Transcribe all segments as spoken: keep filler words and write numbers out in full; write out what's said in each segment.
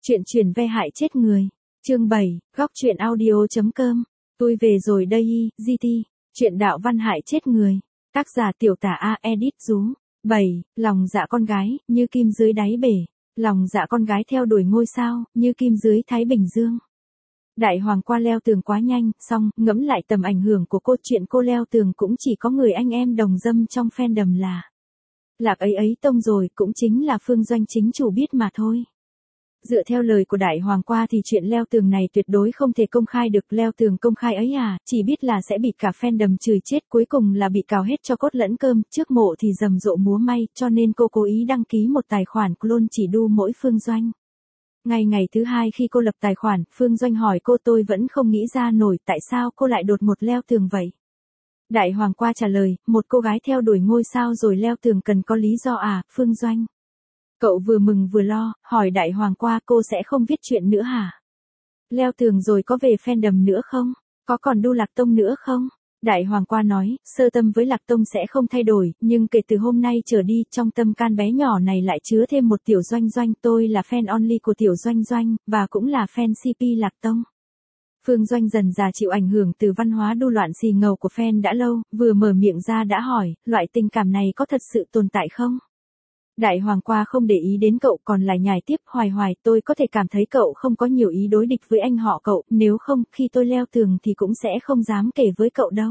Chuyện truyền ve hại chết người. Chương bảy, góc truyện audio.com. Tôi về rồi đây y, giê tê. Chuyện đạo văn hại chết người. Tác giả tiểu tả A edit rú. bảy. Lòng dạ con gái, như kim dưới đáy bể. Lòng dạ con gái theo đuổi ngôi sao, như kim dưới Thái Bình Dương. Đại hoàng qua leo tường quá nhanh, xong, ngẫm lại tầm ảnh hưởng của cô, chuyện cô leo tường cũng chỉ có người anh em đồng dâm trong fandom là. Lạc ấy ấy tông rồi, cũng chính là Phương Doanh chính chủ biết mà thôi. Dựa theo lời của đại hoàng qua thì chuyện leo tường này tuyệt đối không thể công khai được, leo tường công khai ấy à, chỉ biết là sẽ bị cả fandom chửi chết, cuối cùng là bị cào hết cho cốt lẫn cơm, trước mộ thì rầm rộ múa may, cho nên cô cố ý đăng ký một tài khoản clone chỉ đu mỗi Phương Doanh. Ngày ngày thứ hai khi cô lập tài khoản, Phương Doanh hỏi cô, tôi vẫn không nghĩ ra nổi tại sao cô lại đột ngột leo tường vậy. Đại hoàng qua trả lời, một cô gái theo đuổi ngôi sao rồi leo tường cần có lý do à, Phương Doanh. Cậu vừa mừng vừa lo, hỏi đại hoàng qua, cô sẽ không viết chuyện nữa hả? Leo tường rồi có về fandom nữa không? Có còn đu Lạc Tông nữa không? Đại hoàng qua nói, sơ tâm với Lạc Tông sẽ không thay đổi, nhưng kể từ hôm nay trở đi, trong tâm can bé nhỏ này lại chứa thêm một tiểu Doanh Doanh, tôi là fan only của tiểu Doanh Doanh, và cũng là fan xê pê Lạc Tông. Phương Doanh dần già chịu ảnh hưởng từ văn hóa đu loạn xì ngầu của fan đã lâu, vừa mở miệng ra đã hỏi, loại tình cảm này có thật sự tồn tại không? Đại hoàng qua không để ý đến cậu, còn lại nhài tiếp, hoài hoài, tôi có thể cảm thấy cậu không có nhiều ý đối địch với anh họ cậu, nếu không, khi tôi leo tường thì cũng sẽ không dám kể với cậu đâu.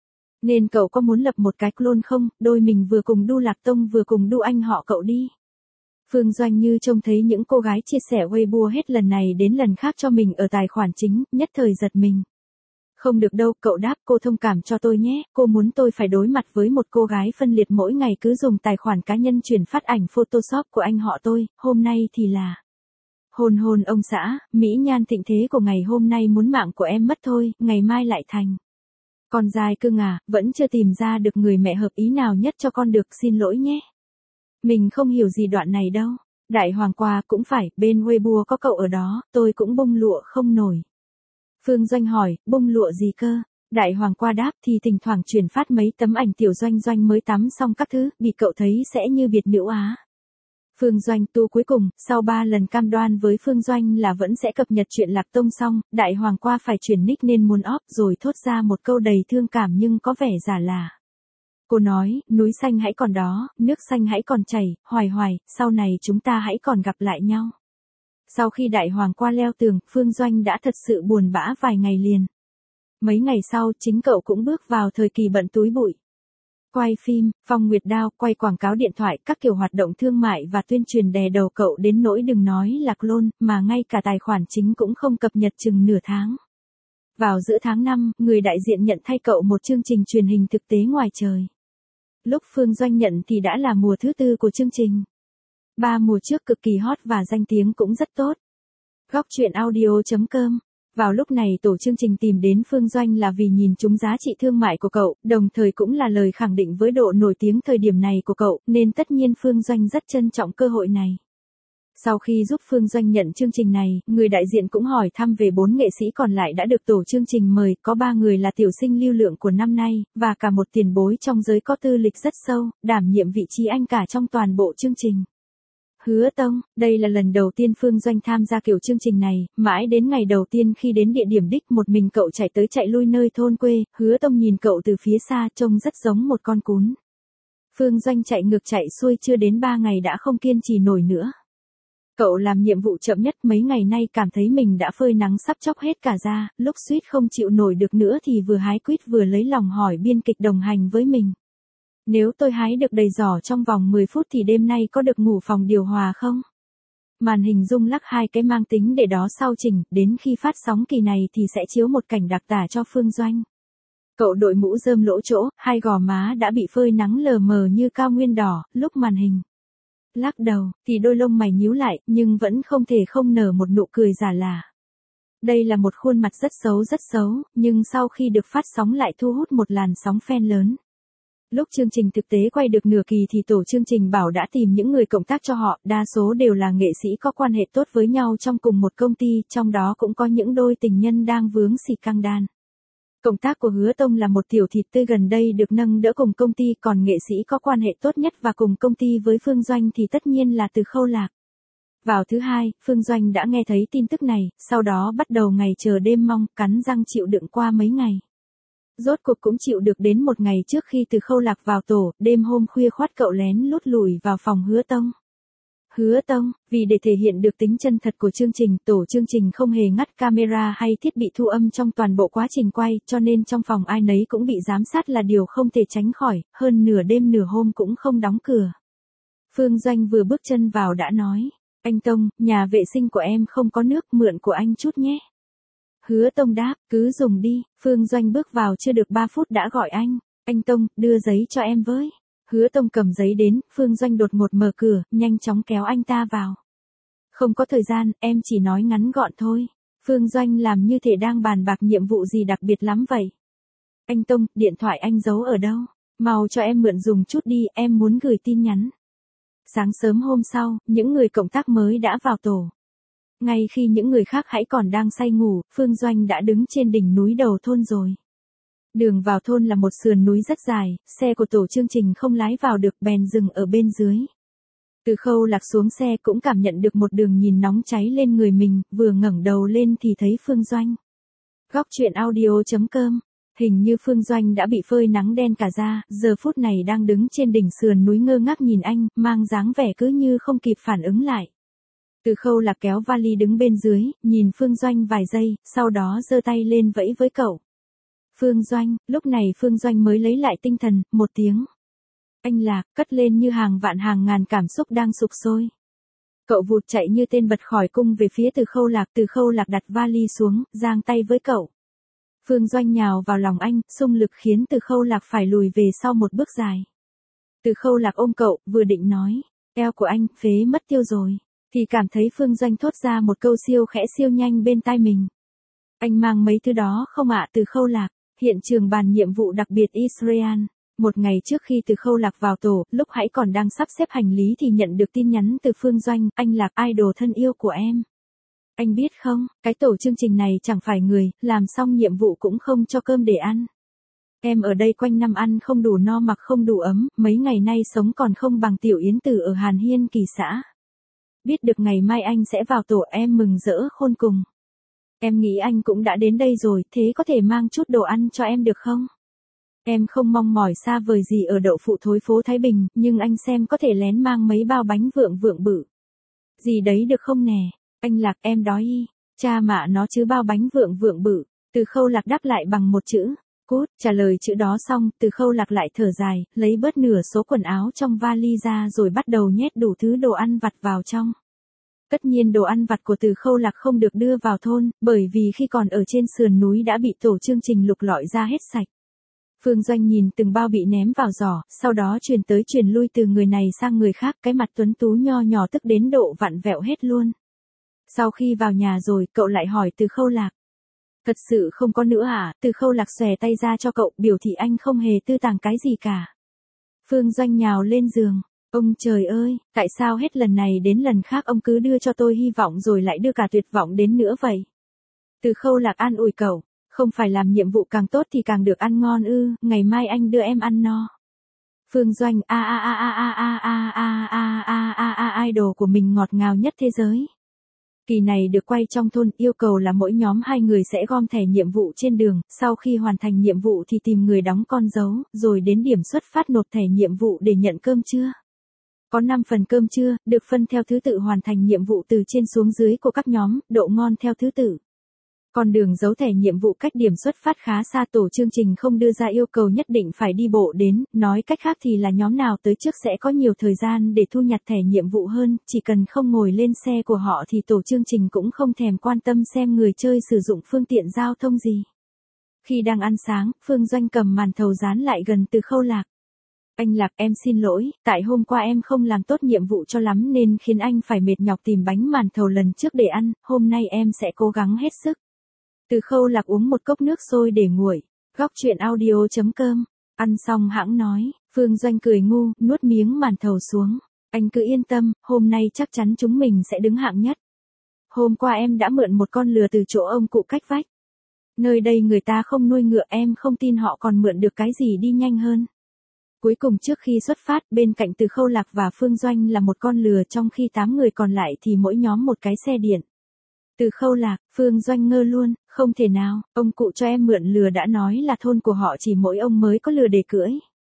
Nên cậu có muốn lập một cái clone không, đôi mình vừa cùng đu Lạc Tông vừa cùng đu anh họ cậu đi. Phương Doanh như trông thấy những cô gái chia sẻ Weibo hết lần này đến lần khác cho mình ở tài khoản chính, nhất thời giật mình. Không được đâu, cậu đáp, cô thông cảm cho tôi nhé, cô muốn tôi phải đối mặt với một cô gái phân liệt mỗi ngày cứ dùng tài khoản cá nhân truyền phát ảnh Photoshop của anh họ tôi, hôm nay thì là. Hôn hôn ông xã, mỹ nhan thịnh thế của ngày hôm nay muốn mạng của em mất thôi, ngày mai lại thành. Con dai cưng à, vẫn chưa tìm ra được người mẹ hợp ý nào nhất cho con được, xin lỗi nhé. Mình không hiểu gì đoạn này đâu. Đại hoàng qua cũng phải, bên Weibo có cậu ở đó, tôi cũng bông lụa không nổi. Phương Doanh hỏi, bông lụa gì cơ? Đại hoàng qua đáp thì thỉnh thoảng truyền phát mấy tấm ảnh tiểu Doanh Doanh mới tắm xong các thứ, bị cậu thấy sẽ như biệt nữ á. Phương Doanh tu cuối cùng, sau ba lần cam đoan với Phương Doanh là vẫn sẽ cập nhật chuyện Lạc Tông xong, đại hoàng qua phải chuyển nick nên muốn óp rồi thốt ra một câu đầy thương cảm nhưng có vẻ giả là. Cô nói, núi xanh hãy còn đó, nước xanh hãy còn chảy, hoài hoài, sau này chúng ta hãy còn gặp lại nhau. Sau khi đại hoàng qua leo tường, Phương Doanh đã thật sự buồn bã vài ngày liền. Mấy ngày sau, chính cậu cũng bước vào thời kỳ bận túi bụi. Quay phim, Phong Nguyệt Đao, quay quảng cáo điện thoại, các kiểu hoạt động thương mại và tuyên truyền đè đầu cậu đến nỗi đừng nói là clone, mà ngay cả tài khoản chính cũng không cập nhật chừng nửa tháng. Vào giữa tháng năm, người đại diện nhận thay cậu một chương trình truyền hình thực tế ngoài trời. Lúc Phương Doanh nhận thì đã là mùa thứ tư của chương trình. Ba mùa trước cực kỳ hot và danh tiếng cũng rất tốt. Góc truyện audio.com. Vào lúc này tổ chương trình tìm đến Phương Doanh là vì nhìn trúng giá trị thương mại của cậu, đồng thời cũng là lời khẳng định với độ nổi tiếng thời điểm này của cậu, nên tất nhiên Phương Doanh rất trân trọng cơ hội này. Sau khi giúp Phương Doanh nhận chương trình này, người đại diện cũng hỏi thăm về bốn nghệ sĩ còn lại đã được tổ chương trình mời, có ba người là tiểu sinh lưu lượng của năm nay, và cả một tiền bối trong giới có tư lịch rất sâu, đảm nhiệm vị trí anh cả trong toàn bộ chương trình. Hứa Tông, đây là lần đầu tiên Phương Doanh tham gia kiểu chương trình này, mãi đến ngày đầu tiên khi đến địa điểm đích một mình cậu chạy tới chạy lui nơi thôn quê, Hứa Tông nhìn cậu từ phía xa trông rất giống một con cún. Phương Doanh chạy ngược chạy xuôi chưa đến ba ngày đã không kiên trì nổi nữa. Cậu làm nhiệm vụ chậm nhất mấy ngày nay cảm thấy mình đã phơi nắng sắp chóc hết cả da, lúc suýt không chịu nổi được nữa thì vừa hái quýt vừa lấy lòng hỏi biên kịch đồng hành với mình. Nếu tôi hái được đầy giỏ trong vòng mười phút thì đêm nay có được ngủ phòng điều hòa không? Màn hình rung lắc hai cái mang tính để đó sau chỉnh, đến khi phát sóng kỳ này thì sẽ chiếu một cảnh đặc tả cho Phương Doanh. Cậu đội mũ rơm lỗ chỗ, hai gò má đã bị phơi nắng lờ mờ như cao nguyên đỏ, lúc màn hình lắc đầu, thì đôi lông mày nhíu lại, nhưng vẫn không thể không nở một nụ cười giả lả. Đây là một khuôn mặt rất xấu rất xấu, nhưng sau khi được phát sóng lại thu hút một làn sóng fan lớn. Lúc chương trình thực tế quay được nửa kỳ thì tổ chương trình bảo đã tìm những người cộng tác cho họ, đa số đều là nghệ sĩ có quan hệ tốt với nhau trong cùng một công ty, trong đó cũng có những đôi tình nhân đang vướng xì căng đan. Cộng tác của Hứa Tông là một tiểu thịt tươi gần đây được nâng đỡ cùng công ty, còn nghệ sĩ có quan hệ tốt nhất và cùng công ty với Phương Doanh thì tất nhiên là Từ Khâu Lạc. Vào thứ hai, Phương Doanh đã nghe thấy tin tức này, sau đó bắt đầu ngày chờ đêm mong, cắn răng chịu đựng qua mấy ngày. Rốt cuộc cũng chịu được đến một ngày trước khi Từ Khâu Lạc vào tổ, đêm hôm khuya khoắt cậu lén lút lùi vào phòng Hứa Tông. Hứa Tông, vì để thể hiện được tính chân thật của chương trình, tổ chương trình không hề ngắt camera hay thiết bị thu âm trong toàn bộ quá trình quay, cho nên trong phòng ai nấy cũng bị giám sát là điều không thể tránh khỏi, hơn nửa đêm nửa hôm cũng không đóng cửa. Phương Doanh vừa bước chân vào đã nói, anh Tông, nhà vệ sinh của em không có nước, mượn của anh chút nhé. Hứa Tông đáp, cứ dùng đi. Phương Doanh bước vào chưa được ba phút đã gọi anh, anh Tông, đưa giấy cho em với. Hứa Tông cầm giấy đến, Phương Doanh đột ngột mở cửa, nhanh chóng kéo anh ta vào. Không có thời gian, em chỉ nói ngắn gọn thôi. Phương Doanh làm như thể đang bàn bạc nhiệm vụ gì đặc biệt lắm vậy. Anh Tông, điện thoại anh giấu ở đâu? Mau cho em mượn dùng chút đi, em muốn gửi tin nhắn. Sáng sớm hôm sau, những người cộng tác mới đã vào tổ. Ngay khi những người khác hãy còn đang say ngủ, Phương Doanh đã đứng trên đỉnh núi đầu thôn rồi. Đường vào thôn là một sườn núi rất dài, xe của tổ chương trình không lái vào được bèn dừng ở bên dưới. Từ Khâu Lạc xuống xe cũng cảm nhận được một đường nhìn nóng cháy lên người mình, vừa ngẩng đầu lên thì thấy Phương Doanh. Góc truyện audio chấm com. Hình như Phương Doanh đã bị phơi nắng đen cả da, giờ phút này đang đứng trên đỉnh sườn núi ngơ ngác nhìn anh, mang dáng vẻ cứ như không kịp phản ứng lại. Từ Khâu Lạc kéo vali đứng bên dưới, nhìn Phương Doanh vài giây, sau đó giơ tay lên vẫy với cậu. Phương Doanh, lúc này Phương Doanh mới lấy lại tinh thần, một tiếng. Anh Lạc, cất lên như hàng vạn hàng ngàn cảm xúc đang sục sôi. Cậu vụt chạy như tên bật khỏi cung về phía Từ Khâu Lạc, Từ Khâu Lạc đặt vali xuống, giang tay với cậu. Phương Doanh nhào vào lòng anh, xung lực khiến Từ Khâu Lạc phải lùi về sau một bước dài. Từ Khâu Lạc ôm cậu, vừa định nói, eo của anh, phế mất tiêu rồi, thì cảm thấy Phương Doanh thốt ra một câu siêu khẽ siêu nhanh bên tai mình. Anh mang mấy thứ đó không ạ? Từ Khâu Lạc, hiện trường bàn nhiệm vụ đặc biệt Israel. Một ngày trước khi Từ Khâu Lạc vào tổ, lúc hãy còn đang sắp xếp hành lý thì nhận được tin nhắn từ Phương Doanh, anh Lạc idol thân yêu của em. Anh biết không, cái tổ chương trình này chẳng phải người, làm xong nhiệm vụ cũng không cho cơm để ăn. Em ở đây quanh năm ăn không đủ no mặc không đủ ấm, mấy ngày nay sống còn không bằng Tiểu Yến Tử ở Hàn Hiên Kỳ xã. Biết được ngày mai anh sẽ vào tổ em mừng rỡ khôn cùng. Em nghĩ anh cũng đã đến đây rồi, thế có thể mang chút đồ ăn cho em được không? Em không mong mỏi xa vời gì ở đậu phụ thối phố Thái Bình, nhưng anh xem có thể lén mang mấy bao bánh vượng vượng bự. Gì đấy được không nè? Anh Lạc, em đói y. Cha mạ nó chứ bao bánh vượng vượng bự. Từ Khâu Lạc đáp lại bằng một chữ. Cút, trả lời chữ đó xong, Từ Khâu Lạc lại thở dài, lấy bớt nửa số quần áo trong vali ra rồi bắt đầu nhét đủ thứ đồ ăn vặt vào trong. Tất nhiên đồ ăn vặt của Từ Khâu Lạc không được đưa vào thôn, bởi vì khi còn ở trên sườn núi đã bị tổ chương trình lục lọi ra hết sạch. Phương Doanh nhìn từng bao bị ném vào giỏ, sau đó truyền tới truyền lui từ người này sang người khác, cái mặt tuấn tú nho nhỏ tức đến độ vặn vẹo hết luôn. Sau khi vào nhà rồi, cậu lại hỏi Từ Khâu Lạc. Thật sự không có nữa à? Từ Khâu Lạc xòe tay ra cho cậu, biểu thị anh không hề tư tàng cái gì cả. Phương Doanh nhào lên giường. Ông trời ơi, tại sao hết lần này đến lần khác ông cứ đưa cho tôi hy vọng rồi lại đưa cả tuyệt vọng đến nữa vậy? Từ Khâu Lạc an ủi cậu, không phải làm nhiệm vụ càng tốt thì càng được ăn ngon ư, ngày mai anh đưa em ăn no. Phương Doanh a a a a a a a a a a a a idol của mình ngọt ngào nhất thế giới. Kỳ này được quay trong thôn, yêu cầu là mỗi nhóm hai người sẽ gom thẻ nhiệm vụ trên đường, sau khi hoàn thành nhiệm vụ thì tìm người đóng con dấu, rồi đến điểm xuất phát nộp thẻ nhiệm vụ để nhận cơm trưa. Có năm phần cơm trưa, được phân theo thứ tự hoàn thành nhiệm vụ từ trên xuống dưới của các nhóm, độ ngon theo thứ tự. Còn đường giấu thẻ nhiệm vụ cách điểm xuất phát khá xa, tổ chương trình không đưa ra yêu cầu nhất định phải đi bộ đến, nói cách khác thì là nhóm nào tới trước sẽ có nhiều thời gian để thu nhặt thẻ nhiệm vụ hơn, chỉ cần không ngồi lên xe của họ thì tổ chương trình cũng không thèm quan tâm xem người chơi sử dụng phương tiện giao thông gì. Khi đang ăn sáng, Phương Doanh cầm màn thầu dán lại gần Từ Khâu Lạc. Anh Lạc, em xin lỗi, tại hôm qua em không làm tốt nhiệm vụ cho lắm nên khiến anh phải mệt nhọc tìm bánh màn thầu lần trước để ăn, hôm nay em sẽ cố gắng hết sức. Từ Khâu Lạc uống một cốc nước sôi để nguội. Góc truyện audio chấm com. Ăn xong hãng nói, Phương Doanh cười ngu, nuốt miếng màn thầu xuống. Anh cứ yên tâm, hôm nay chắc chắn chúng mình sẽ đứng hạng nhất. Hôm qua em đã mượn một con lừa từ chỗ ông cụ cách vách. Nơi đây người ta không nuôi ngựa, em không tin họ còn mượn được cái gì đi nhanh hơn. Cuối cùng trước khi xuất phát, bên cạnh Từ Khâu Lạc và Phương Doanh là một con lừa, trong khi tám người còn lại thì mỗi nhóm một cái xe điện. Từ Khâu Lạc, Phương Doanh ngơ luôn, không thể nào, ông cụ cho em mượn lừa đã nói là thôn của họ chỉ mỗi ông mới có lừa để cưỡi.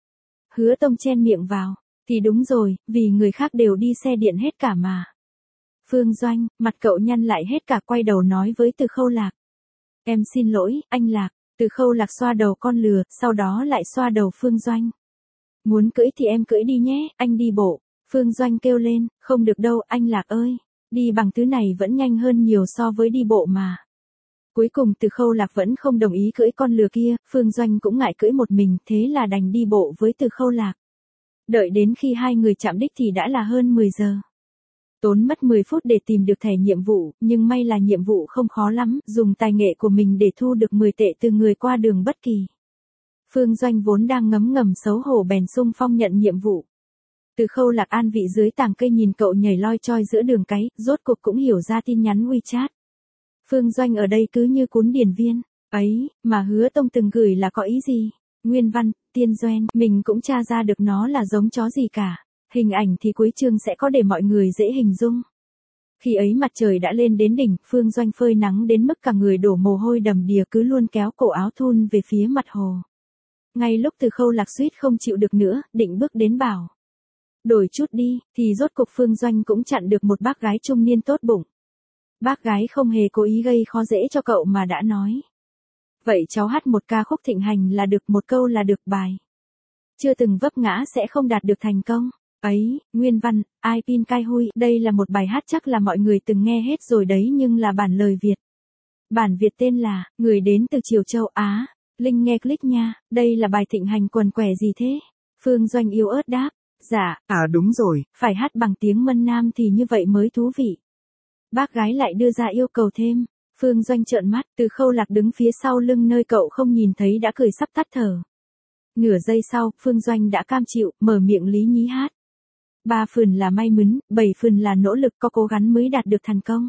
Hứa Tông chen miệng vào, thì đúng rồi, vì người khác đều đi xe điện hết cả mà. Phương Doanh, mặt cậu nhăn lại hết cả, quay đầu nói với Từ Khâu Lạc. Em xin lỗi, anh Lạc. Từ Khâu Lạc xoa đầu con lừa, sau đó lại xoa đầu Phương Doanh. Muốn cưỡi thì em cưỡi đi nhé, anh đi bộ. Phương Doanh kêu lên, không được đâu, anh Lạc ơi. Đi bằng thứ này vẫn nhanh hơn nhiều so với đi bộ mà. Cuối cùng Từ Khâu Lạc vẫn không đồng ý cưỡi con lừa kia, Phương Doanh cũng ngại cưỡi một mình, thế là đành đi bộ với Từ Khâu Lạc. Đợi đến khi hai người chạm đích thì đã là hơn mười giờ. Tốn mất mười phút để tìm được thẻ nhiệm vụ, nhưng may là nhiệm vụ không khó lắm, dùng tài nghệ của mình để thu được mười tệ từ người qua đường bất kỳ. Phương Doanh vốn đang ngấm ngầm xấu hổ bèn xung phong nhận nhiệm vụ. Từ Khâu Lạc an vị dưới tàng cây nhìn cậu nhảy loi choi giữa đường cái, rốt cuộc cũng hiểu ra tin nhắn WeChat. Phương Doanh ở đây cứ như cuốn điển viên, ấy, mà Hứa Tông từng gửi là có ý gì? Nguyên văn, tiên doen, mình cũng tra ra được nó là giống chó gì cả. Hình ảnh thì cuối chương sẽ có để mọi người dễ hình dung. Khi ấy mặt trời đã lên đến đỉnh, Phương Doanh phơi nắng đến mức cả người đổ mồ hôi đầm đìa cứ luôn kéo cổ áo thun về phía mặt hồ. Ngay lúc Từ Khâu Lạc suýt không chịu được nữa, định bước đến bảo. Đổi chút đi, thì rốt cục Phương Doanh cũng chặn được một bác gái trung niên tốt bụng. Bác gái không hề cố ý gây khó dễ cho cậu mà đã nói. Vậy cháu hát một ca khúc thịnh hành là được, một câu là được bài. Chưa từng vấp ngã sẽ không đạt được thành công. Ấy, nguyên văn, ai pin cai hui, đây là một bài hát chắc là mọi người từng nghe hết rồi đấy nhưng là bản lời Việt. Bản Việt tên là, người đến từ Triều Châu Á. Linh nghe click nha, đây là bài thịnh hành quần què gì thế? Phương Doanh yếu ớt đáp. Dạ, à đúng rồi, phải hát bằng tiếng Mân Nam thì như vậy mới thú vị. Bác gái lại đưa ra yêu cầu thêm. Phương Doanh trợn mắt, Từ Khâu Lạc đứng phía sau lưng nơi cậu không nhìn thấy đã cười sắp tắt thở. Nửa giây sau, Phương Doanh đã cam chịu, mở miệng lý nhí hát. Ba phần là may mắn, bảy phần là nỗ lực, có cố gắng mới đạt được thành công.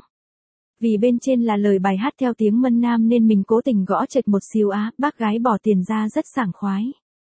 Vì bên trên là lời bài hát theo tiếng Mân Nam nên mình cố tình gõ chệch một xíu á, bác gái bỏ tiền ra rất sảng khoái.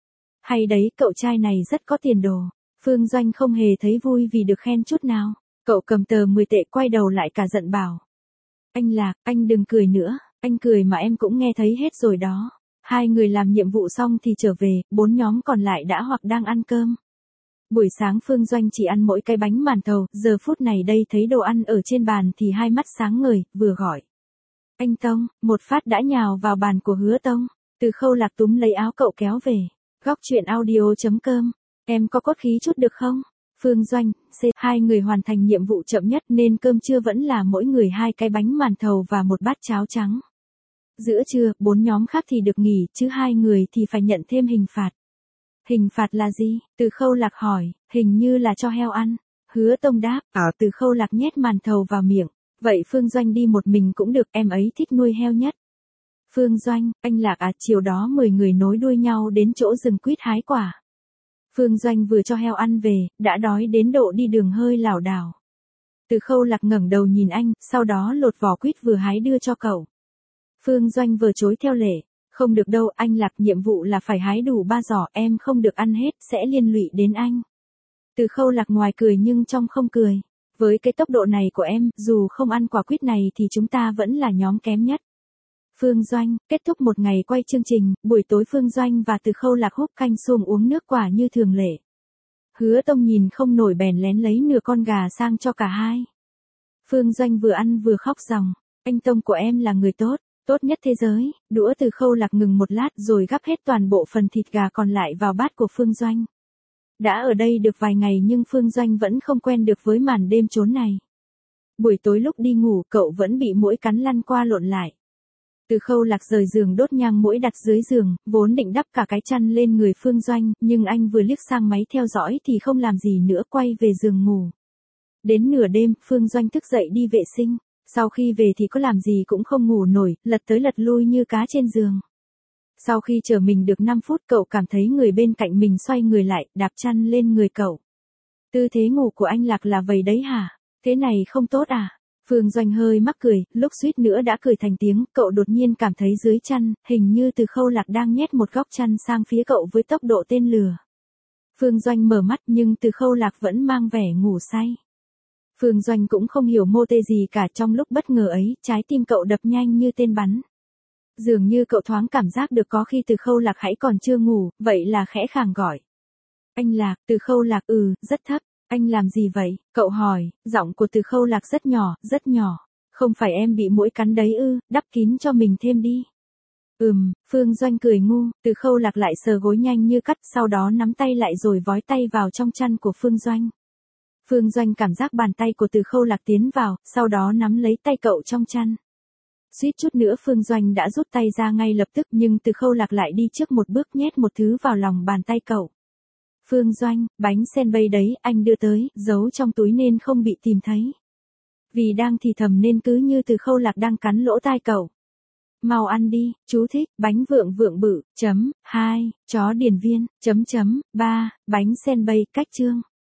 Hay đấy, cậu trai này rất có tiền đồ. Phương Doanh không hề thấy vui vì được khen chút nào. Cậu cầm tờ mười tệ quay đầu lại cả giận bảo. Anh Lạc, anh đừng cười nữa, anh cười mà em cũng nghe thấy hết rồi đó. Hai người làm nhiệm vụ xong thì trở về, bốn nhóm còn lại đã hoặc đang ăn cơm. Buổi sáng Phương Doanh chỉ ăn mỗi cái bánh màn thầu, giờ phút này đây thấy đồ ăn ở trên bàn thì hai mắt sáng ngời, vừa gọi. Anh Tông, một phát đã nhào vào bàn của Hứa Tông. Từ Khâu Lạc túm lấy áo cậu kéo về. Góc truyện audio chấm com. Em có cốt khí chút được không? Phương Doanh, C. Hai người hoàn thành nhiệm vụ chậm nhất nên cơm trưa vẫn là mỗi người hai cái bánh màn thầu và một bát cháo trắng. Giữa trưa, bốn nhóm khác thì được nghỉ, chứ hai người thì phải nhận thêm hình phạt. Hình phạt là gì? Từ Khâu Lạc hỏi, hình như là cho heo ăn. Hứa Tông đáp, à, Từ Khâu Lạc nhét màn thầu vào miệng. Vậy Phương Doanh đi một mình cũng được, em ấy thích nuôi heo nhất. Phương Doanh, anh Lạc à, chiều đó mười người nối đuôi nhau đến chỗ rừng quýt hái quả. Phương Doanh vừa cho heo ăn về, đã đói đến độ đi đường hơi lảo đảo. Từ Khâu Lạc ngẩng đầu nhìn anh, sau đó lột vỏ quýt vừa hái đưa cho cậu. Phương Doanh vừa chối theo lệ. Không được đâu, anh Lạc, nhiệm vụ là phải hái đủ ba giỏ, em không được ăn hết, sẽ liên lụy đến anh. Từ Khâu Lạc ngoài cười nhưng trong không cười. Với cái tốc độ này của em, dù không ăn quả quýt này thì chúng ta vẫn là nhóm kém nhất. Phương Doanh, kết thúc một ngày quay chương trình, buổi tối Phương Doanh và Từ Khâu Lạc húp canh xuông uống nước quả như thường lệ. Hứa Tông nhìn không nổi bèn lén lấy nửa con gà sang cho cả hai. Phương Doanh vừa ăn vừa khóc ròng, anh Tông của em là người tốt, tốt nhất thế giới. Đũa Từ Khâu Lạc ngừng một lát rồi gắp hết toàn bộ phần thịt gà còn lại vào bát của Phương Doanh. Đã ở đây được vài ngày nhưng Phương Doanh vẫn không quen được với màn đêm trốn này. Buổi tối lúc đi ngủ cậu vẫn bị muỗi cắn lăn qua lộn lại. Từ Khâu Lạc rời giường đốt nhang muỗi đặt dưới giường, vốn định đắp cả cái chăn lên người Phương Doanh, nhưng anh vừa liếc sang máy theo dõi thì không làm gì nữa quay về giường ngủ. Đến nửa đêm, Phương Doanh thức dậy đi vệ sinh, sau khi về thì có làm gì cũng không ngủ nổi, lật tới lật lui như cá trên giường. Sau khi chờ mình được năm phút cậu cảm thấy người bên cạnh mình xoay người lại, đạp chăn lên người cậu. Tư thế ngủ của anh Lạc là vậy đấy hả? Thế này không tốt à? Phương Doanh hơi mắc cười, lúc suýt nữa đã cười thành tiếng, cậu đột nhiên cảm thấy dưới chăn, hình như Từ Khâu Lạc đang nhét một góc chăn sang phía cậu với tốc độ tên lửa. Phương Doanh mở mắt nhưng Từ Khâu Lạc vẫn mang vẻ ngủ say. Phương Doanh cũng không hiểu mô tê gì cả, trong lúc bất ngờ ấy, trái tim cậu đập nhanh như tên bắn. Dường như cậu thoáng cảm giác được có khi Từ Khâu Lạc hãy còn chưa ngủ, vậy là khẽ khàng gọi. Anh Lạc, Từ Khâu Lạc ừ, rất thấp. Anh làm gì vậy? Cậu hỏi, giọng của Từ Khâu Lạc rất nhỏ, rất nhỏ. Không phải em bị muỗi cắn đấy ư, đắp kín cho mình thêm đi. Ừm, Phương Doanh cười ngu, Từ Khâu Lạc lại sờ gối nhanh như cắt, sau đó nắm tay lại rồi vói tay vào trong chăn của Phương Doanh. Phương Doanh cảm giác bàn tay của Từ Khâu Lạc tiến vào, sau đó nắm lấy tay cậu trong chăn. Suýt chút nữa Phương Doanh đã rút tay ra ngay lập tức, nhưng Từ Khâu Lạc lại đi trước một bước nhét một thứ vào lòng bàn tay cậu. Phương Doanh, bánh sen bay đấy, anh đưa tới, giấu trong túi nên không bị tìm thấy. Vì đang thì thầm nên cứ như Từ Khâu Lạc đang cắn lỗ tai cậu. Mau ăn đi, chú thích, bánh vượng vượng bự, chấm, hai, chó điền viên, chấm chấm, ba, bánh sen bay, cách chương.